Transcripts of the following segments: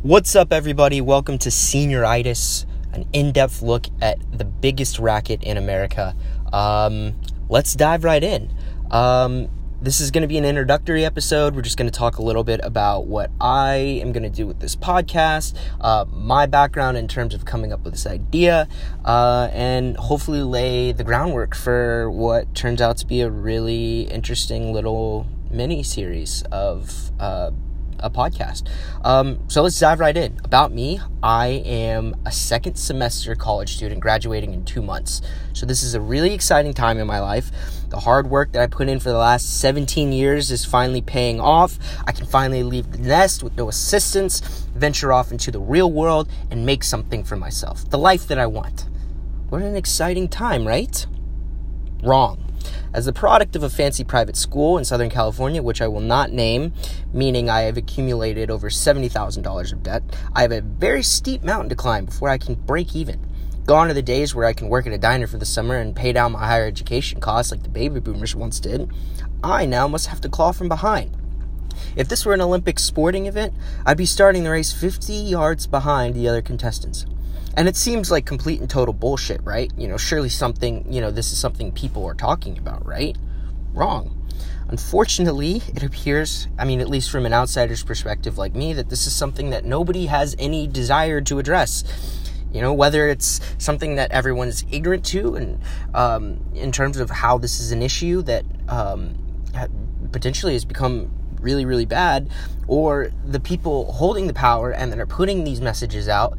What's up, everybody? Welcome to Senioritis, an in-depth look at the biggest racket in America. Let's dive right in. This is going to be an introductory episode. We're just going to talk a little bit about what I am going to do with this podcast, my background in terms of coming up with this idea, and hopefully lay the groundwork for what turns out to be a really interesting little mini-series of a podcast. So let's dive right in. About me, I am a second semester college student graduating in 2 months. So this is a really exciting time in my life. The hard work that I put in for the last 17 years is finally paying off. I can finally leave the nest with no assistance, venture off into the real world, and make something for myself. The life that I want. What an exciting time, right? Wrong. As the product of a fancy private school in Southern California, which I will not name, meaning I have accumulated over $70,000 of debt, I have a very steep mountain to climb before I can break even. Gone are the days where I can work at a diner for the summer and pay down my higher education costs like the baby boomers once did. I now must have to claw from behind. If this were an Olympic sporting event, I'd be starting the race 50 yards behind the other contestants. And it seems like complete and total bullshit, right? Surely this is something people are talking about, right? Wrong. Unfortunately, it appears, at least from an outsider's perspective like me, that this is something that nobody has any desire to address. Whether it's something that everyone's ignorant to, and in terms of how this is an issue that potentially has become really, really bad, or the people holding the power and that are putting these messages out,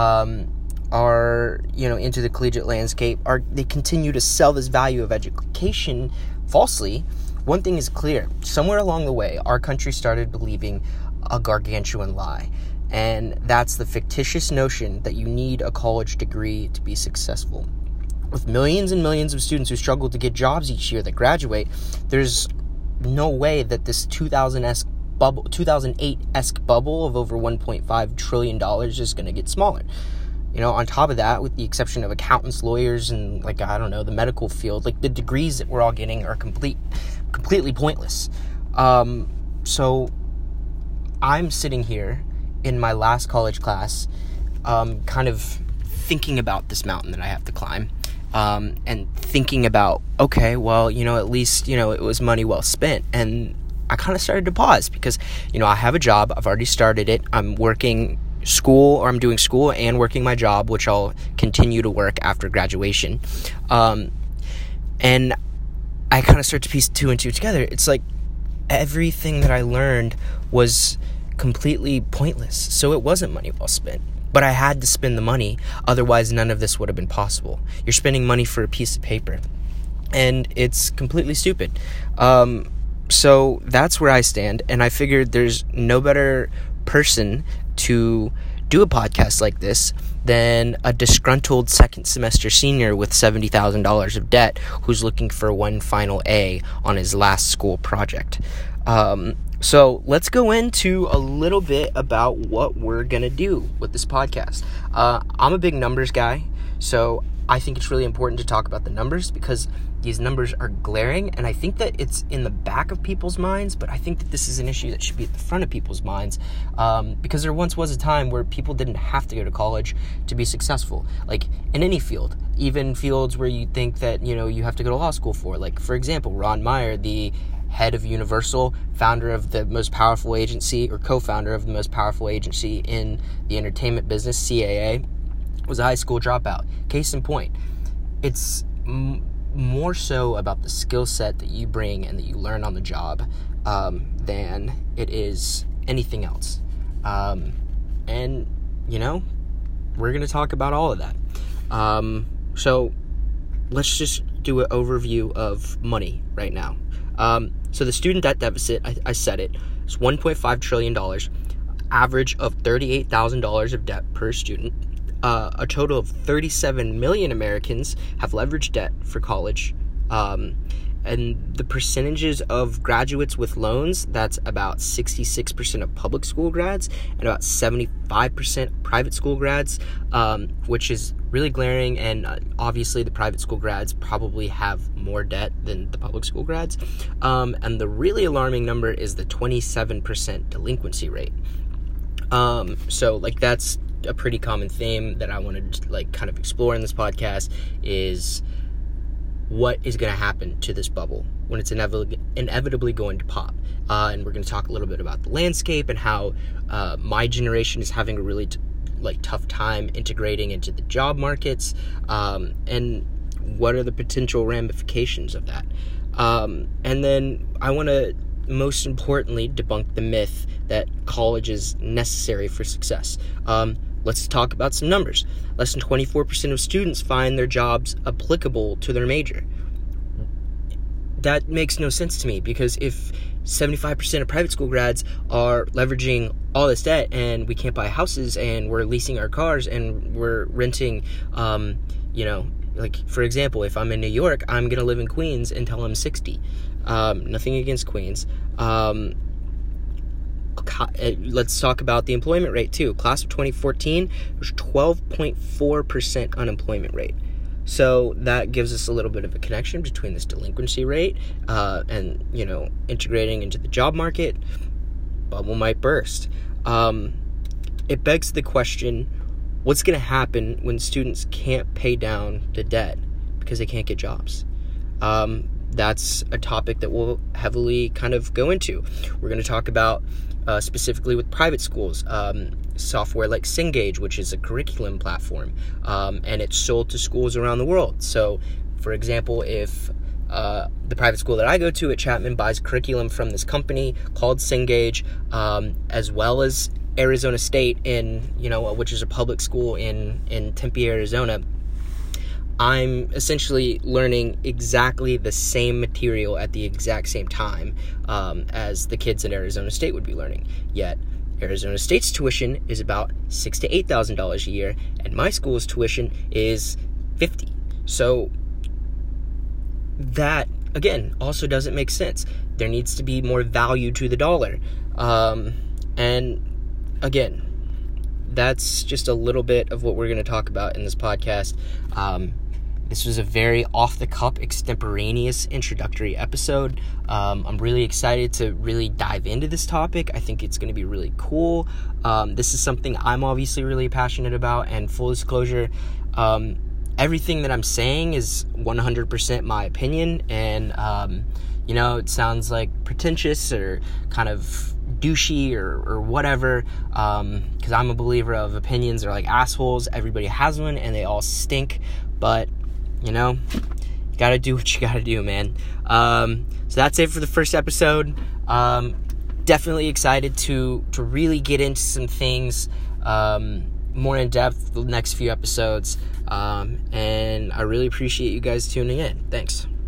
are into the collegiate landscape, they continue to sell this value of education falsely. One thing is clear: somewhere along the way, our country started believing a gargantuan lie, and that's the fictitious notion that you need a college degree to be successful. With millions and millions of students who struggle to get jobs each year that graduate, there's no way that this 2008-esque bubble of over $1.5 trillion is going to get smaller. On top of that, with the exception of accountants, lawyers, and the medical field, the degrees that we're all getting are completely pointless. So I'm sitting here in my last college class, kind of thinking about this mountain that I have to climb, and thinking about, okay, well, at least, it was money well spent. And I kind of started to pause because, I have a job. I've already started it. I'm doing school and working my job, which I'll continue to work after graduation. And I kind of start to piece two and two together. It's like everything that I learned was completely pointless. So it wasn't money well spent. But I had to spend the money. Otherwise, none of this would have been possible. You're spending money for a piece of paper. And it's completely stupid. So that's where I stand. And I figured there's no better person to do a podcast like this than a disgruntled second semester senior with $70,000 of debt who's looking for one final A on his last school project. So let's go into a little bit about what we're going to do with this podcast. I'm a big numbers guy, so I think it's really important to talk about the numbers because these numbers are glaring, and I think that it's in the back of people's minds, but I think that this is an issue that should be at the front of people's minds, because there once was a time where people didn't have to go to college to be successful, like in any field, even fields where you think that, you have to go to law school for. Like, for example, Ron Meyer, the head of Universal, founder of the most powerful agency, or co-founder of the most powerful agency in the entertainment business, CAA, was a high school dropout. Case in point, it's more so about the skill set that you bring and that you learn on the job than it is anything else. And we're going to talk about all of that. So let's just do an overview of money right now. So the student debt deficit, I said it, is $1.5 trillion, average of $38,000 of debt per student. A total of 37 million Americans have leveraged debt for college. And the percentages of graduates with loans, that's about 66% of public school grads and about 75% private school grads, which is really glaring. And obviously the private school grads probably have more debt than the public school grads. And the really alarming number is the 27% delinquency rate. So, like, that's a pretty common theme that I wanted to, like, kind of explore in this podcast, is what is going to happen to this bubble when it's inevitably going to pop. And we're going to talk a little bit about the landscape and how my generation is having a really tough time integrating into the job markets, and what are the potential ramifications of that. And then I want to, most importantly, debunk the myth that college is necessary for success. Let's talk about some numbers. Less than 24% of students find their jobs applicable to their major. That makes no sense to me, because if 75% of private school grads are leveraging all this debt, and we can't buy houses, and we're leasing our cars, and we're renting, like, for example, if I'm in New York, I'm going to live in Queens until I'm 60. Nothing against Queens. Let's talk about the employment rate too. Class of 2014, there's 12.4% unemployment rate. So that gives us a little bit of a connection between this delinquency rate and, integrating into the job market. Bubble might burst. It begs the question, what's going to happen when students can't pay down the debt because they can't get jobs? That's a topic that we'll heavily kind of go into. We're going to talk about specifically with private schools, software like Cengage, which is a curriculum platform, and it's sold to schools around the world. So, for example, if the private school that I go to at Chapman buys curriculum from this company called Cengage, as well as Arizona State, which is a public school in Tempe, Arizona, I'm essentially learning exactly the same material at the exact same time as the kids in Arizona State would be learning. Yet, Arizona State's tuition is about $6,000 to $8,000 a year, and my school's tuition is $50,000. So that, again, also doesn't make sense. There needs to be more value to the dollar. And again, that's just a little bit of what we're going to talk about in this podcast. This was a very off-the-cuff, extemporaneous introductory episode. I'm really excited to really dive into this topic. I think it's going to be really cool. This is something I'm obviously really passionate about, and full disclosure, everything that I'm saying is 100% my opinion, and, it sounds like pretentious or kind of douchey or whatever, because I'm a believer of opinions are like assholes. Everybody has one, and they all stink, but you gotta do what you gotta do, man. So that's it for the first episode. Definitely excited to really get into some things more in depth the next few episodes. And I really appreciate you guys tuning in. Thanks.